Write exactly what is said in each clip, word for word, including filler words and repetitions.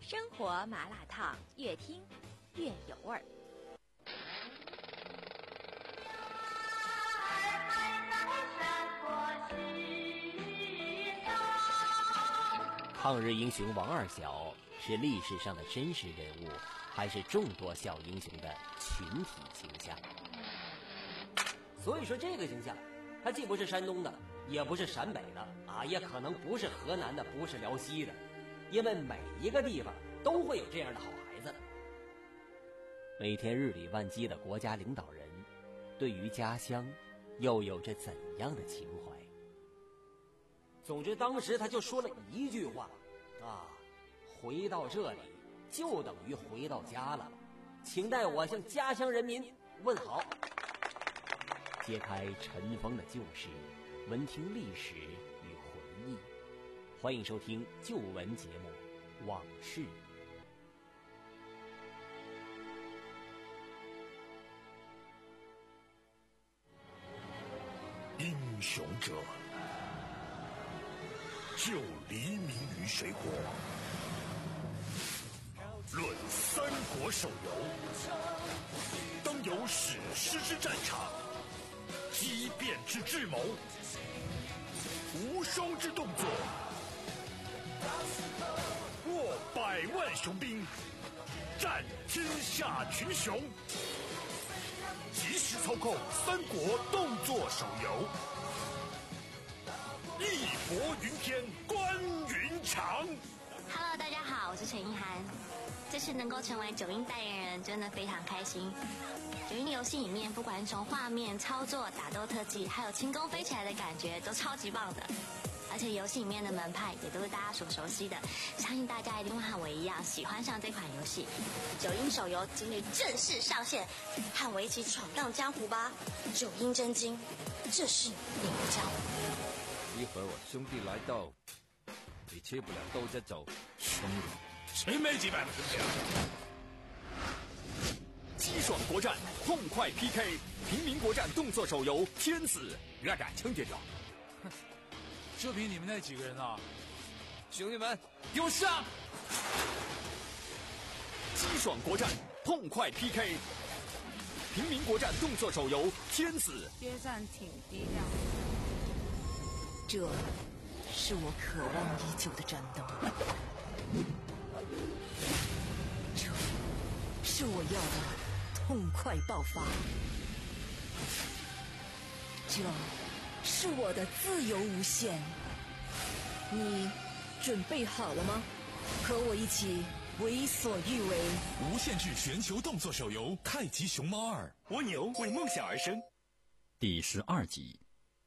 生活麻辣烫，越听越有味儿。 抗日英雄王二小是历史上的真实人物，还是众多小英雄的群体形象？所以说这个形象，它既不是山东的，也不是陕北的啊，也可能不是河南的，不是辽西的，因为每一个地方都会有这样的好孩子。每天日理万机的国家领导人，对于家乡又有着怎样的情怀？总之当时他就说了一句话啊，回到这里就等于回到家了，请代我向家乡人民问好。揭开尘封的旧事，闻听历史与回忆。欢迎收听旧闻节目《往事》。 英雄者救黎民于水火，论三国手游，当有史诗之战场，激变之智谋，无双之动作，握百万雄兵，战天下群雄。即时操控三国动作手游，义薄云天，关云长。 Hello， 大家好，我是陈意涵。这次能够成为九阴代言人，真的非常开心。九阴的游戏里面，不管是从画面、操作、打斗特技，还有轻功飞起来的感觉，都超级棒的。而且游戏里面的门派也都是大家所熟悉的，相信大家一定会和我一样喜欢上这款游戏。九阴手游今日正式上线，和我一起闯荡江湖吧！九阴真经，这是你的家。 一会儿我兄弟来到，你吃不了兜着走。 兄弟，谁没几百个兄弟啊？ 激爽国战，痛快 P K， 平民国战动作手游《天子》，热感撑着着。 就凭你们那几个人啊！ 兄弟们， 给我上！激爽国战，痛快 P K， 平民国战动作手游《天子》。 约战挺低调。 这是我渴望已久的战斗，这是我要的痛快爆发，这是我的自由无限。你准备好了吗？和我一起为所欲为。 无限制全球动作手游《太极熊猫二》，蜗牛为梦想而生。 第十二集。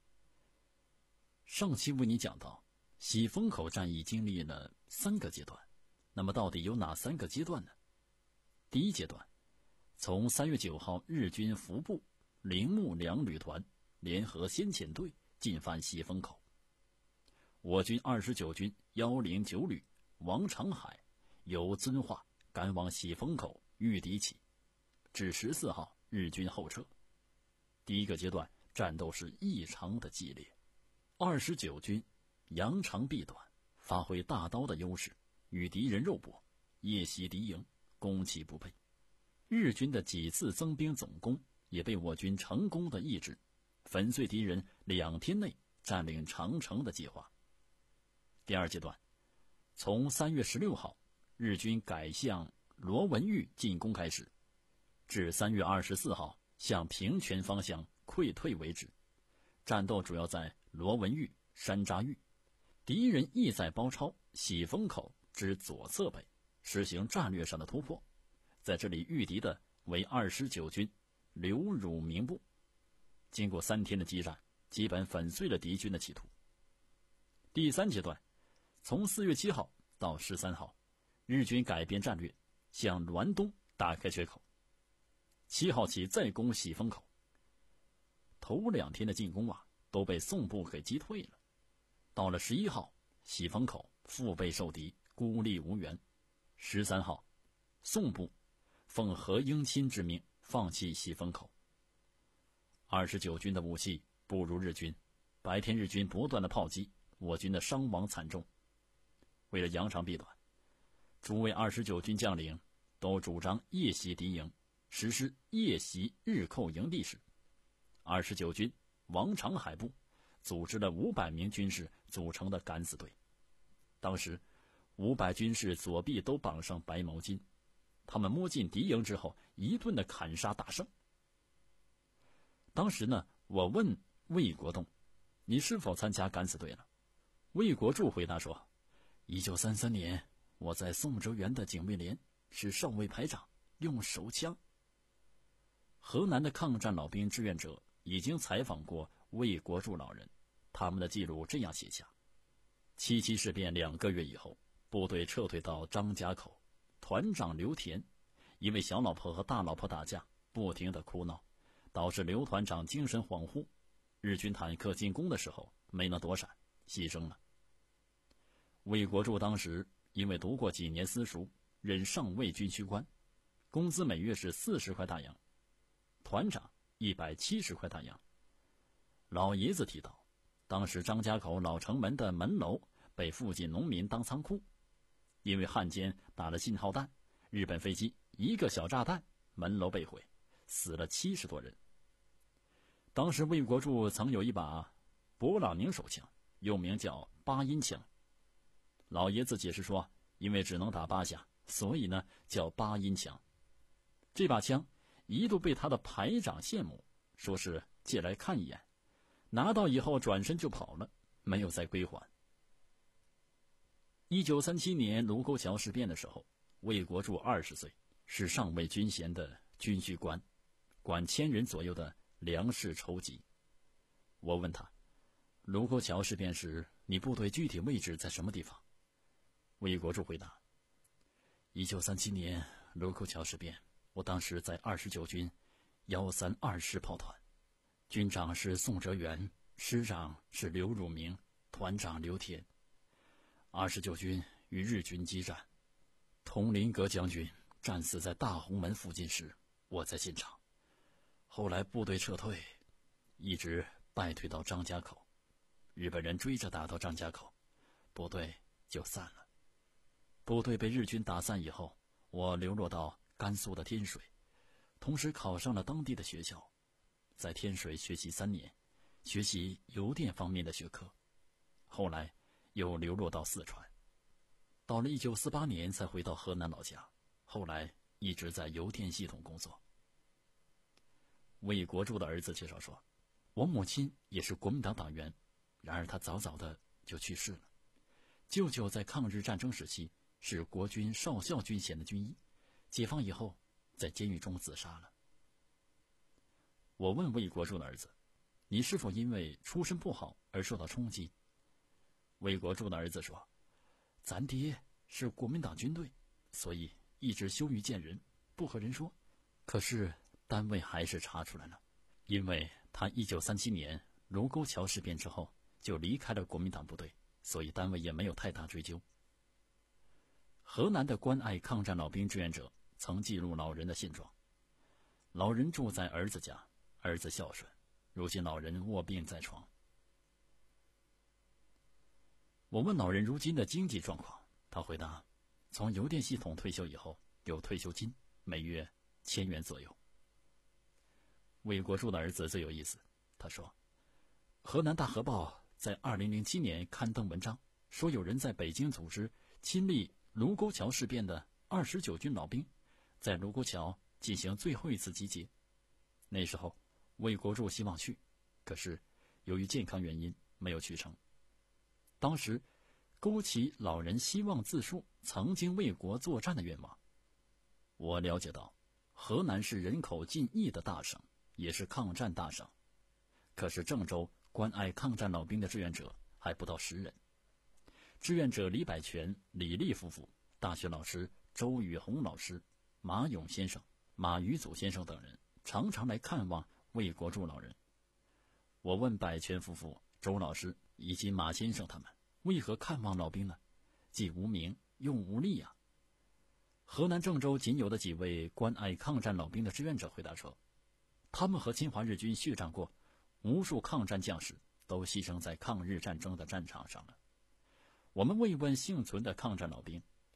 上期为你讲到，喜峰口战役经历了三个阶段，那么到底有哪三个阶段呢？第一阶段，从三月九号日军服部、铃木两旅团联合先遣队进犯喜峰口，我军二十九军一零九旅王长海由遵化赶往喜峰口御敌起，至十四号日军后撤。第一个阶段战斗是异常的激烈，二十九军扬长避短，发挥大刀的优势，与敌人肉搏，夜袭敌营，攻其不备。日军的几次增兵总攻也被我军成功的抑制，粉碎敌人两天内占领长城的计划。第二阶段，从三月十六号日军改向罗文峪进攻开始，至三月二十四号向平泉方向溃退为止。战斗主要在罗文峪、山楂峪，敌人意在包抄喜峰口之左侧北，实行战略上的突破。在这里御敌的为二十九军刘汝明部。经过三天的激战，基本粉碎了敌军的企图。第三阶段，从四月七号到十三号，日军改变战略，向滦东打开缺口。七号起再攻喜峰口。头两天的进攻啊，都被宋部给击退了。到了十一号，喜峰口腹背受敌，孤立无援。十三号，宋部奉何应钦之命放弃喜峰口。二十九军的武器不如日军，白天日军不断的炮击，我军的伤亡惨重。为了扬长避短， 诸位二十九军将领都主张夜袭敌营，实施夜袭日寇营地时，二十九军王长海部组织了五百名军士组成的敢死队。当时五百军士左臂都绑上白毛巾，他们摸进敌营之后，一顿的砍杀大胜。当时呢，我问魏国栋，你是否参加敢死队了？魏国柱回答说，一九三三年我在宋哲元的警卫连是少尉排长，用手枪。河南的抗战老兵志愿者已经采访过魏国柱老人，他们的记录这样写下：七七事变两个月以后，部队撤退到张家口，团长刘田因为小老婆和大老婆打架，不停地哭闹，导致刘团长精神恍惚，日军坦克进攻的时候没能躲闪，牺牲了。魏国柱当时因为读过几年私塾，任上尉军需官，工资每月是四十块大洋，团长一百七十块大洋。老爷子提到，当时张家口老城门的门楼被附近农民当仓库，因为汉奸打了信号弹，日本飞机一个小炸弹，门楼被毁，死了七十多人。当时魏国柱曾有一把勃朗宁手枪，又名叫八音枪。老爷子解释说，因为只能打八下，所以呢叫八音枪。这把枪一度被他的排长羡慕，说是借来看一眼，拿到以后转身就跑了，没有再归还。一九三七年卢沟桥事变的时候，魏国柱二十岁，是上尉军衔的军需官，管千人左右的粮食筹集。我问他，卢沟桥事变时你部队具体位置在什么地方？魏国柱回答，一九三七年卢沟桥事变，我当时在二十九军幺三二师炮团，军长是宋哲元，师长是刘汝明，团长刘田。二十九军与日军激战，佟麟阁将军战死在大红门附近时，我在现场。后来部队撤退，一直败退到张家口，日本人追着打到张家口，部队就散了。部队被日军打散以后，我流落到甘肃的天水，同时考上了当地的学校，在天水学习三年，学习邮电方面的学科。后来又流落到四川，到了一九四八年才回到河南老家，后来一直在邮电系统工作。魏国柱的儿子介绍说，我母亲也是国民党党员，然而她早早的就去世了。舅舅在抗日战争时期是国军少校军衔的军医，解放以后在监狱中自杀了。我问魏国柱的儿子，你是否因为出身不好而受到冲击？魏国柱的儿子说，咱爹是国民党军队，所以一直羞于见人，不和人说。可是单位还是查出来了，因为他一九三七年卢沟桥事变之后就离开了国民党部队，所以单位也没有太大追究。河南的关爱抗战老兵志愿者曾记录老人的现状，老人住在儿子家，儿子孝顺，如今老人卧病在床。我问老人如今的经济状况，他回答，从邮电系统退休以后有退休金，每月千元左右。魏国柱的儿子最有意思，他说，河南大河报在二零零七年刊登文章，说有人在北京组织亲历卢沟桥事变的二十九军老兵在卢沟桥进行最后一次集结。那时候魏国柱希望去，可是由于健康原因没有去成。当时勾起老人希望自述曾经为国作战的愿望。我了解到，河南是人口近亿的大省，也是抗战大省，可是郑州关爱抗战老兵的志愿者还不到十人。志愿者李百全、李丽夫妇，大学老师周宇红老师、马勇先生、马余祖先生等人常常来看望魏国柱老人。我问百全夫妇、周老师以及马先生他们为何看望老兵呢？既无名又无利啊。河南郑州仅有的几位关爱抗战老兵的志愿者回答说，他们和侵华日军血战过，无数抗战将士都牺牲在抗日战争的战场上了。我们慰问幸存的抗战老兵，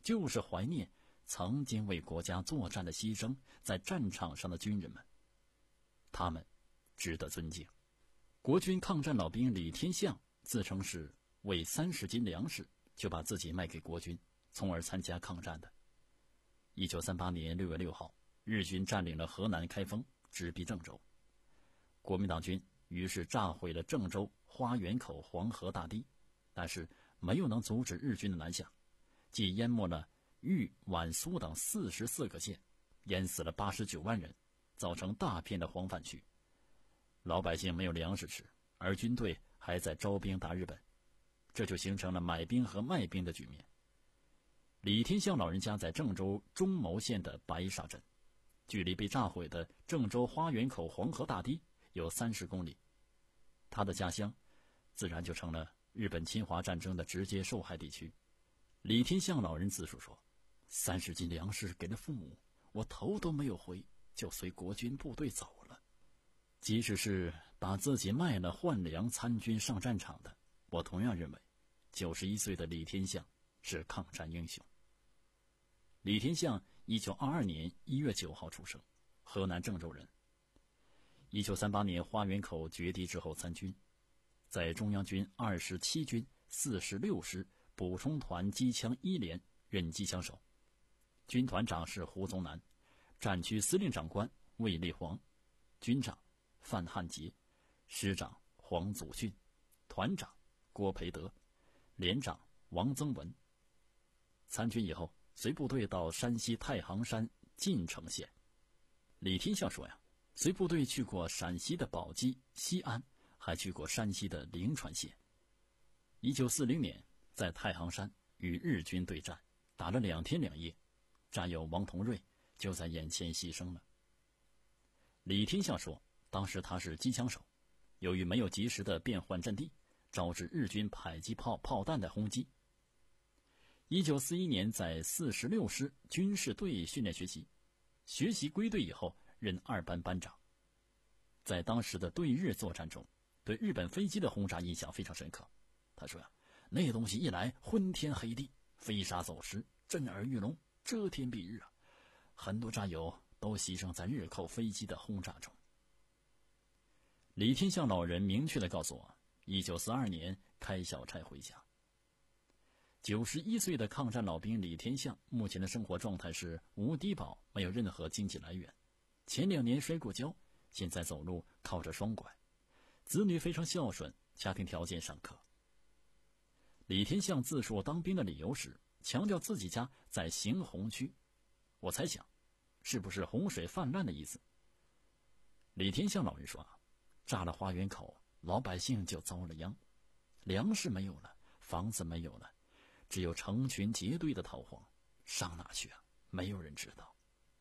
就是怀念曾经为国家作战的牺牲，在战场上的军人们，他们值得尊敬。国军抗战老兵李天相自称是为三十斤粮食就把自己卖给国军，从而参加抗战的。一九三八年六月六号，日军占领了河南开封，直逼郑州。国民党军于是炸毁了郑州花园口黄河大堤，但是没有能阻止日军的南下，既淹没了豫皖苏等四十四个县，淹死了八十九万人，造成大片的黄泛区。老百姓没有粮食吃，而军队还在招兵打日本，这就形成了买兵和卖兵的局面。李天相老人家在郑州中牟县的白沙镇，距离被炸毁的郑州花园口黄河大堤有三十公里，他的家乡自然就成了日本侵华战争的直接受害地区。李天相老人自述说，三十斤粮食给了父母，我头都没有回就随国军部队走了。即使是把自己卖了换粮参军上战场的，我同样认为九十一岁的李天相是抗战英雄。李天相一九二二年一月九号出生，河南郑州人。一九三八年花园口决堤之后参军，在中央军二十七军四十六师补充团机枪一连任机枪手，军团长是胡宗南，战区司令长官魏立煌，军长范汉杰，师长黄祖训，团长郭培德，连长王增文。参军以后，随部队到山西太行山晋城县。李天相说呀，随部队去过陕西的宝鸡、西安，还去过山西的灵川县。一九四零年，在太行山与日军对战，打了两天两夜，战友王同瑞就在眼前牺牲了。李天相说，当时他是机枪手，由于没有及时的变换阵地，招致日军迫击炮炮弹的轰击。一九四一年在四十六师军事队训练学习，学习归队以后任二班班长。在当时的对日作战中，对日本飞机的轰炸印象非常深刻。他说呀，那东西一来昏天黑地，飞沙走石，震耳欲聋，遮天蔽日啊！很多战友都牺牲在日寇飞机的轰炸中。李天相老人明确地告诉我，一九四二年开小差回家。九十一岁的抗战老兵李天相目前的生活状态是无低保，没有任何经济来源。前两年摔过跤，现在走路靠着双拐，子女非常孝顺，家庭条件尚可。李天相自述当兵的理由时，强调自己家在行洪区，我猜想是不是洪水泛滥的意思。李天相老人说啊，炸了花园口，老百姓就遭了殃，粮食没有了，房子没有了，只有成群结队的逃荒，上哪去啊？没有人知道。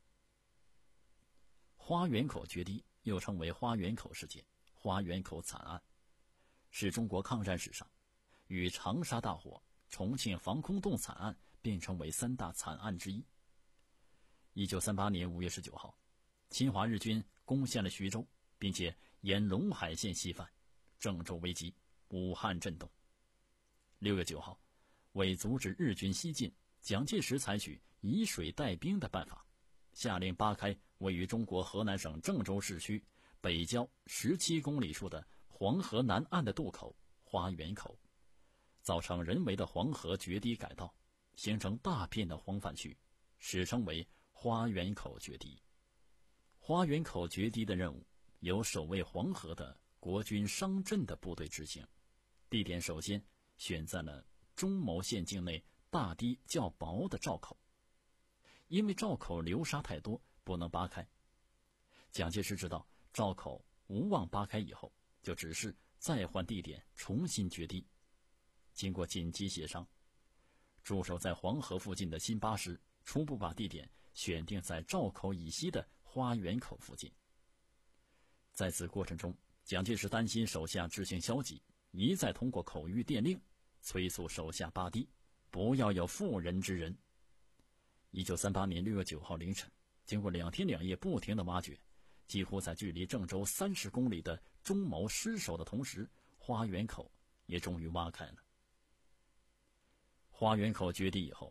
花园口决堤又称为花园口事件、花园口惨案，是中国抗战史上与长沙大火、重庆防空洞惨案并称为三大惨案之一。一九三八年五月十九号，侵华日军攻陷了徐州，并且沿陇海线西犯，郑州危机，武汉震动。六月九号，为阻止日军西进，蒋介石采取以水带兵的办法，下令扒开位于中国河南省郑州市区北郊十七公里处的黄河南岸的渡口花园口，造成人为的黄河决堤改道，形成大片的黄泛区，史称为花园口决堤。花园口决堤的任务由守卫黄河的国军商镇的部队执行，地点首先选在了中牟县境内大堤较薄的赵口，因为赵口流沙太多，不能扒开。蒋介石知道赵口无望扒开以后，就指示再换地点重新决堤。经过紧急协商，驻守在黄河附近的新八师初步把地点选定在赵口以西的花园口附近。在此过程中，蒋介石担心手下执行消极，一再通过口谕电令催促手下扒堤，不要有妇人之仁。一九三八年六月九号凌晨，经过两天两夜不停的挖掘，几乎在距离郑州三十公里的中牟失守的同时，花园口也终于挖开了。花园口决堤以后，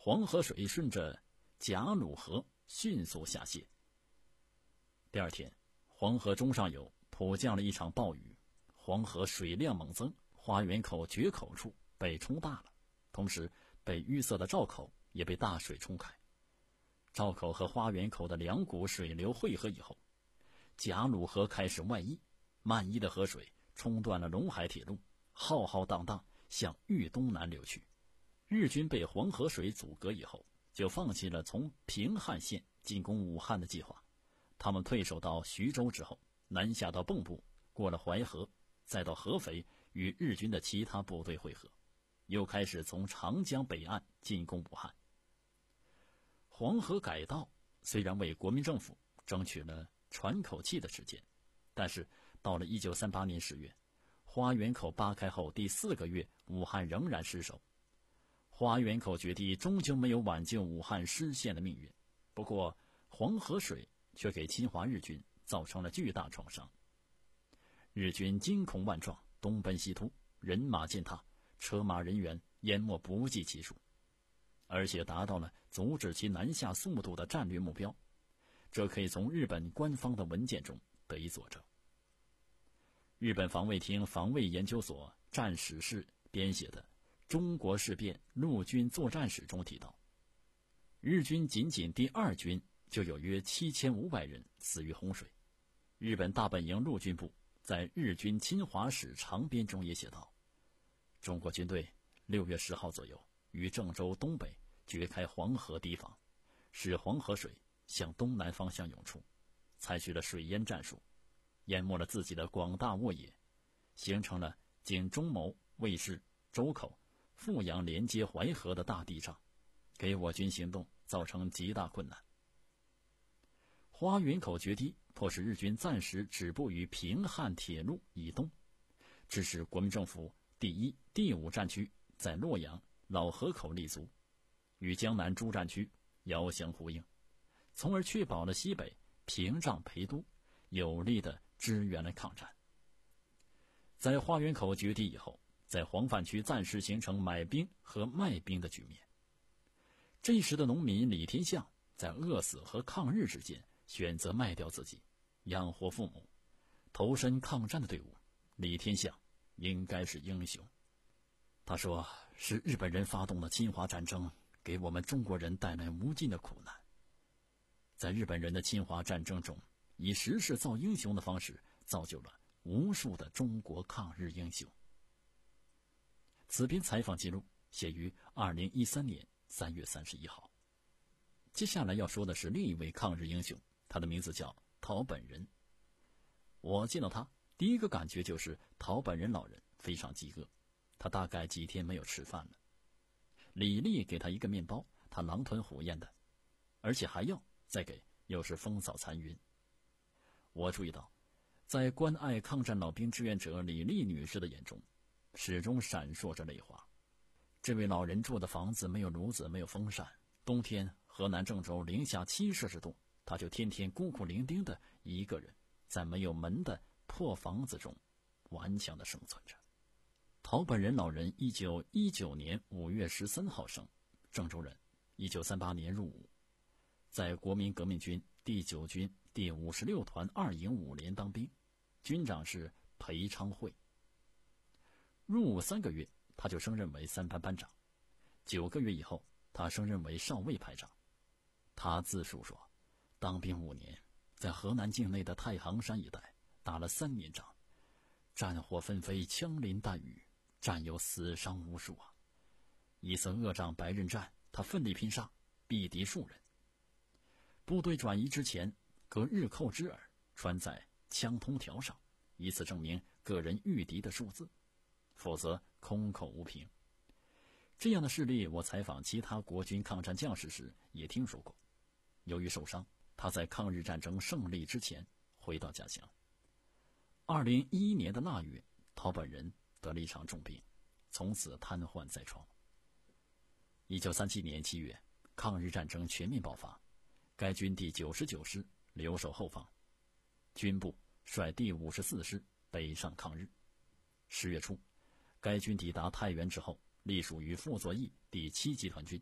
黄河水顺着贾鲁河迅速下泄。第二天，黄河中上游普降了一场暴雨，黄河水量猛增，花园口决口处被冲大了，同时被淤塞的赵口也被大水冲开。赵口和花园口的两股水流汇合以后，贾鲁河开始外溢，漫溢的河水冲断了陇海铁路，浩浩荡荡向豫东南流去。日军被黄河水阻隔以后，就放弃了从平汉线进攻武汉的计划。他们退守到徐州之后，南下到蚌埠，过了淮河，再到合肥与日军的其他部队会合，又开始从长江北岸进攻武汉。黄河改道虽然为国民政府争取了喘口气的时间，但是到了一九三八年十月，花园口扒开后第四个月，武汉仍然失守。花园口决堤终究没有挽救武汉失陷的命运，不过黄河水却给侵华日军造成了巨大创伤。日军惊恐万状，东奔西突，人马践踏，车马人员淹没不计其数，而且达到了阻止其南下速度的战略目标，这可以从日本官方的文件中得以佐证。日本防卫厅防卫研究所战史室编写的《中国事变陆军作战史》中提到，日军仅仅第二军就有约七千五百人死于洪水。日本大本营陆军部在日军侵华史长编中也写道，中国军队六月十号左右于郑州东北决开黄河堤防，使黄河水向东南方向涌出，采取了水淹战术，淹没了自己的广大沃野，形成了经中牟、卫士、周口、阜阳连接淮河的大地障，给我军行动造成极大困难。花园口决堤迫使日军暂时止步于平汉铁路以东，致使国民政府第一、第五战区在洛阳、老河口立足，与江南诸战区遥相呼应，从而确保了西北屏障陪都，有力地支援了抗战。在花园口决堤以后，在黄泛区暂时形成买兵和卖兵的局面。这时的农民李天相在饿死和抗日之间选择卖掉自己，养活父母，投身抗战的队伍。李天相应该是英雄。他说，是日本人发动的侵华战争给我们中国人带来无尽的苦难。在日本人的侵华战争中，以时势造英雄的方式造就了无数的中国抗日英雄。此篇采访记录写于二零一三年三月三十一号。接下来要说的是另一位抗日英雄，他的名字叫陶本仁。我见到他第一个感觉就是陶本仁老人非常饥饿，他大概几天没有吃饭了。李丽给他一个面包，他狼吞虎咽的，而且还要再给，又是风扫残云。我注意到，在关爱抗战老兵志愿者李丽女士的眼中，始终闪烁着泪花。这位老人住的房子没有炉子，没有风扇，冬天河南郑州零下七摄氏度，他就天天孤苦伶仃的一个人在没有门的破房子中顽强的生存着。陶本仁老人一九一九年五月十三号生，郑州人，一九三八年入伍，在国民革命军第九军第五十六团二营五连当兵，军长是裴昌会。入伍三个月，他就升任为三班班长。九个月以后，他升任为少尉排长。他自述说，当兵五年，在河南境内的太行山一带打了三年仗，战火纷飞，枪林弹雨，战友死伤无数啊！一次恶仗白刃战，他奋力拼杀，毙敌数人。部队转移之前，隔日寇之耳穿在枪通条上，以此证明个人御敌的数字，否则空口无凭。这样的事例，我采访其他国军抗战将士时也听说过。由于受伤，他在抗日战争胜利之前回到家乡。二零一一年的腊月，陶本仁得了一场重病，从此瘫痪在床。一九三七年七月，抗日战争全面爆发，该军第九十九师留守后方，军部率第五十四师北上抗日。十月初，该军抵达太原之后，隶属于傅作义第七集团军。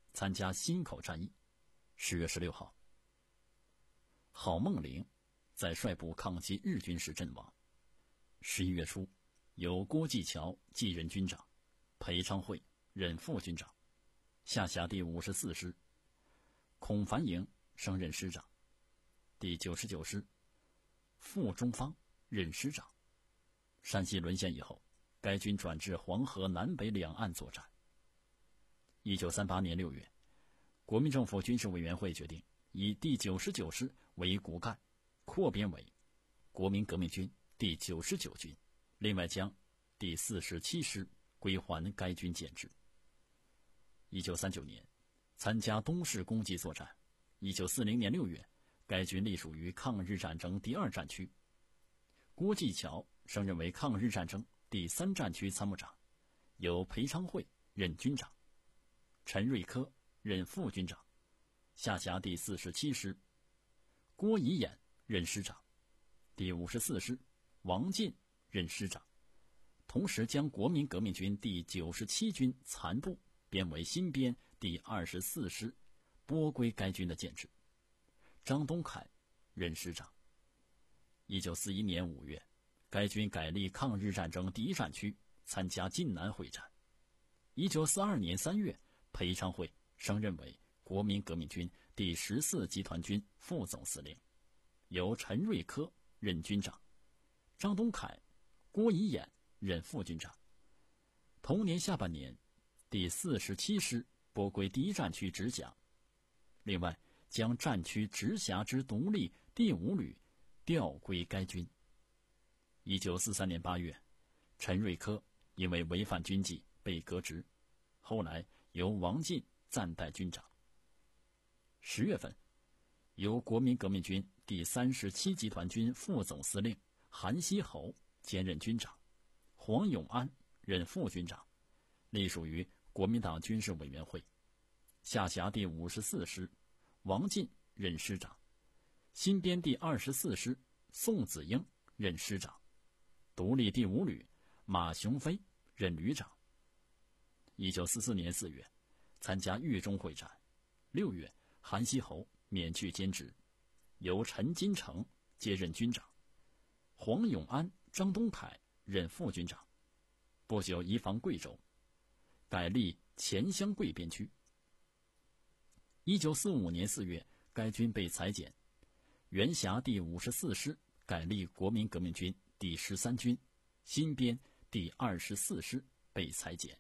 参加忻口战役。十月十六号，郝梦龄在率部抗击日军时阵亡。十一月初，由郭继桥继任军长，裴昌会任副军长，下辖第五十四师。孔繁营升任师长，第九十九师傅中方任师长。山西沦陷以后，该军转至黄河南北两岸作战。一九三八年六月，国民政府军事委员会决定以第九十九师为骨干，扩编为国民革命军第九十九军，另外将第四十七师归还该军建制。一九三九年，参加东市攻击作战。一九四零年六月，该军隶属于抗日战争第二战区。郭继桥升任为抗日战争第三战区参谋长，由裴昌会任军长，陈瑞科任副军长，下辖第四十七师。郭以衍任师长，第五十四师王进任师长，同时将国民革命军第九十七军残部编为新编第二十四师，拨归该军的建制。张东凯任师长。一九四一年五月，该军改立抗日战争第一战区，参加晋南会战。一九四二年三月，裴昌会升任为国民革命军第十四集团军副总司令，由陈瑞科任军长，张东凯、郭以衍任副军长。同年下半年，第四十七师拨归第一战区直辖，另外将战区直辖之独立第五旅调归该军。一九四三年八月，陈瑞科因为违反军纪被革职，后来由王进暂代军长。十月份，由国民革命军第三十七集团军副总司令韩锡侯兼任军长，黄永安任副军长，隶属于国民党军事委员会，下辖第五十四师，王进任师长，新编第二十四师宋子英任师长，独立第五旅马雄飞任旅长。一九四四年四月，参加豫中会战。六月，韩锡侯免去兼职，由陈金城接任军长，黄永安、张东凯任副军长。不久移防贵州，改立钱湘贵边区。一九四五年四月，该军被裁减，原辖第五十四师改立国民革命军第十三军，新编第二十四师被裁减。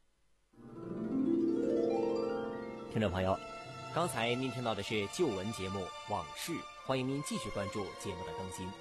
听众朋友，刚才您听到的是旧闻节目《往事》，欢迎您继续关注节目的更新。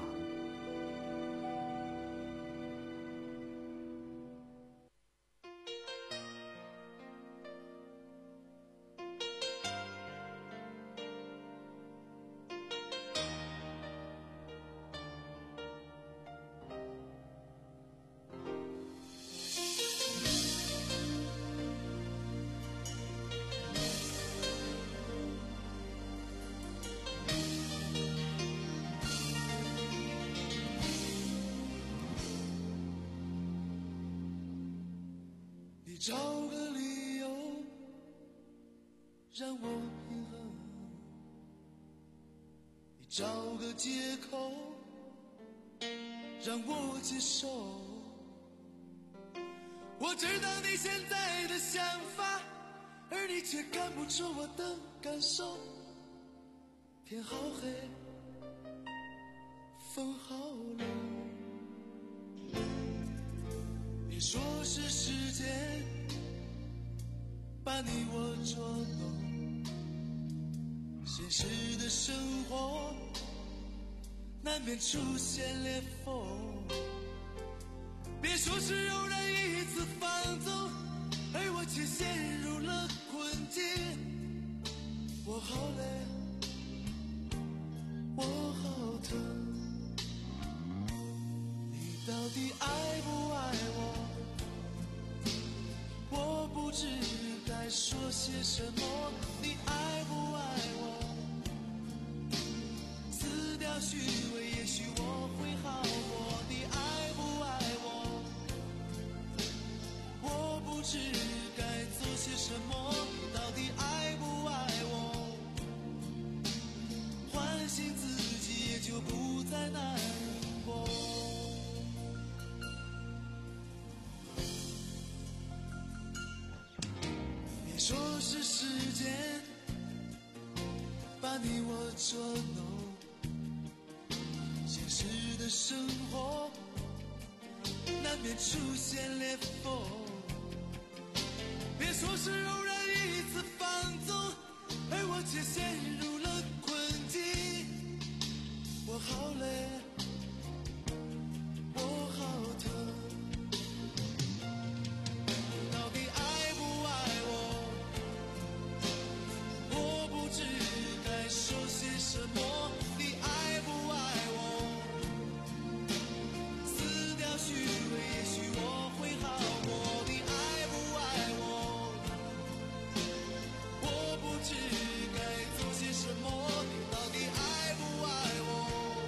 找个理由让我平衡，你找个借口让我接受。我知道你现在的想法，而你却看不出我的感受。天好黑，风好冷，别说是时间把你我捉弄，现实的生活难免出现裂缝。别说是偶然一次放纵，而我却陷入了困境。我好累，我好疼，你到底爱不爱我？我不知该说些什么。你爱不爱我？撕掉虚伪，也许我会好过。你爱不爱我？我不知该做些什么。你到底爱醒自己，也就不再难过。别说是时间把你我捉弄，现实的生活难免出现裂缝。别说是偶然一次放纵，而我却陷入了困境。我好累，我好疼，你到底爱不爱我？我不知该说些什么。你爱不爱我？撕掉虚伪，也许我会好过。你爱不爱我？我不知该做些什么。你到底爱不爱我？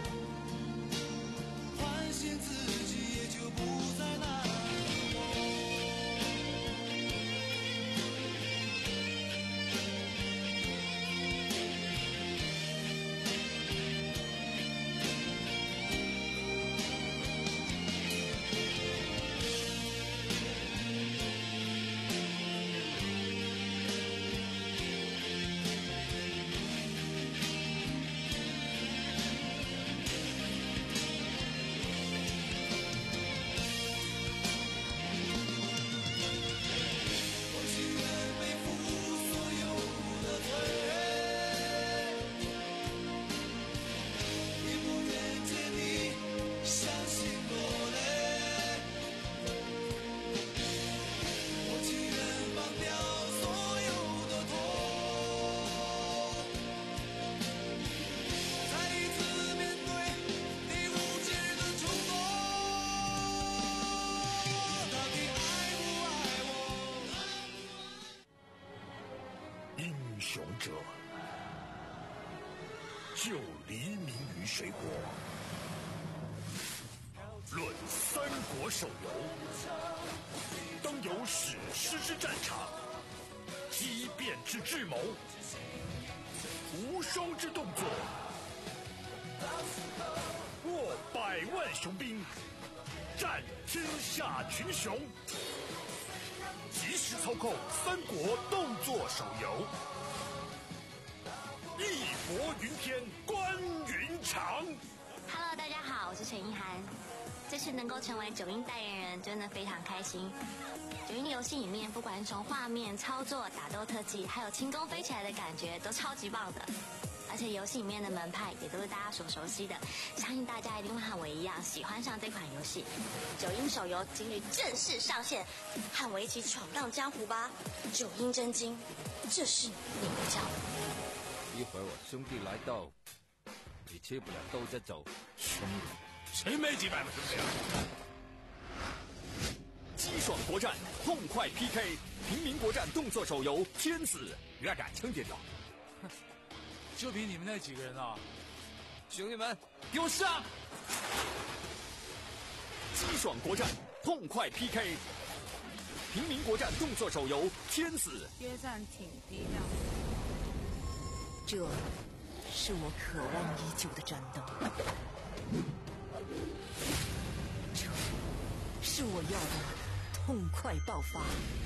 唤醒自己，也就不再难过。 雄者，就黎明于水火。论三国手游，当有史诗之战场，激变之智谋，无双之动作，握百万雄兵，战天下群雄。即时操控三国动作手游，义薄云天，观云长。 Hello， 大家好，我是陈意涵。这次能够成为九阴代言人，真的非常开心。九阴游戏里面，不管是从画面、操作、打斗特技，还有轻功飞起来的感觉，都超级棒的。而且游戏里面的门派也都是大家所熟悉的，相信大家一定会和我一样喜欢上这款游戏。九阴手游今日正式上线，和我一起闯荡江湖吧！九阴真经，这是你的教。 一会儿我兄弟来到，你吃不了兜着走。 兄弟，谁没几百个兄弟啊？ 激爽国战，痛快 P K， 平民国战动作手游《天子》，热感枪点着。 就凭你们那几个人啊！ 兄弟们，给我上！ 激爽国战，痛快 P K， 平民国战动作手游《天子》。 约战挺低调。 这是我渴望已久的战斗，这是我要的痛快爆发，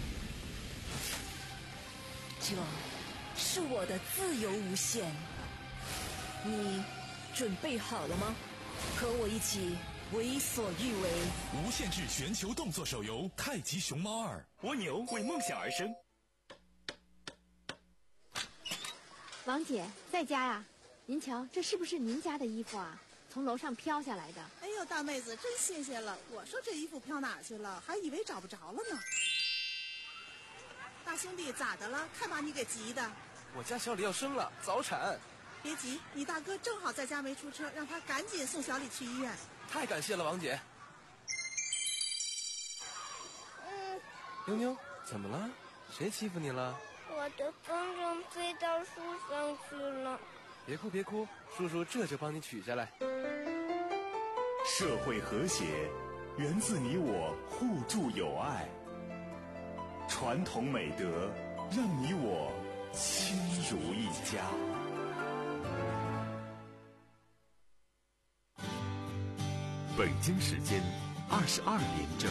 这是我的自由无限。你准备好了吗？和我一起为所欲为。 无限制全球动作手游《太极熊猫二》，蜗牛为梦想而生。 王姐在家呀？您瞧，这是不是您家的衣服啊？从楼上飘下来的。 哎呦，大妹子，真新鲜了！我说这衣服飘哪去了，还以为找不着了呢。大兄弟，咋的了？看把你给急的。 我家小李要生了，早产。 别急，你大哥正好在家没出车，让他赶紧送小李去医院。 太感谢了，王姐。 嗯。 妞妞，怎么了？谁欺负你了？ 我的风筝飞到树上去了。 别哭别哭，叔叔这就帮你取下来。 社会和谐源自你我互助友爱，传统美德让你我亲如一家。 北京时间二十二点整。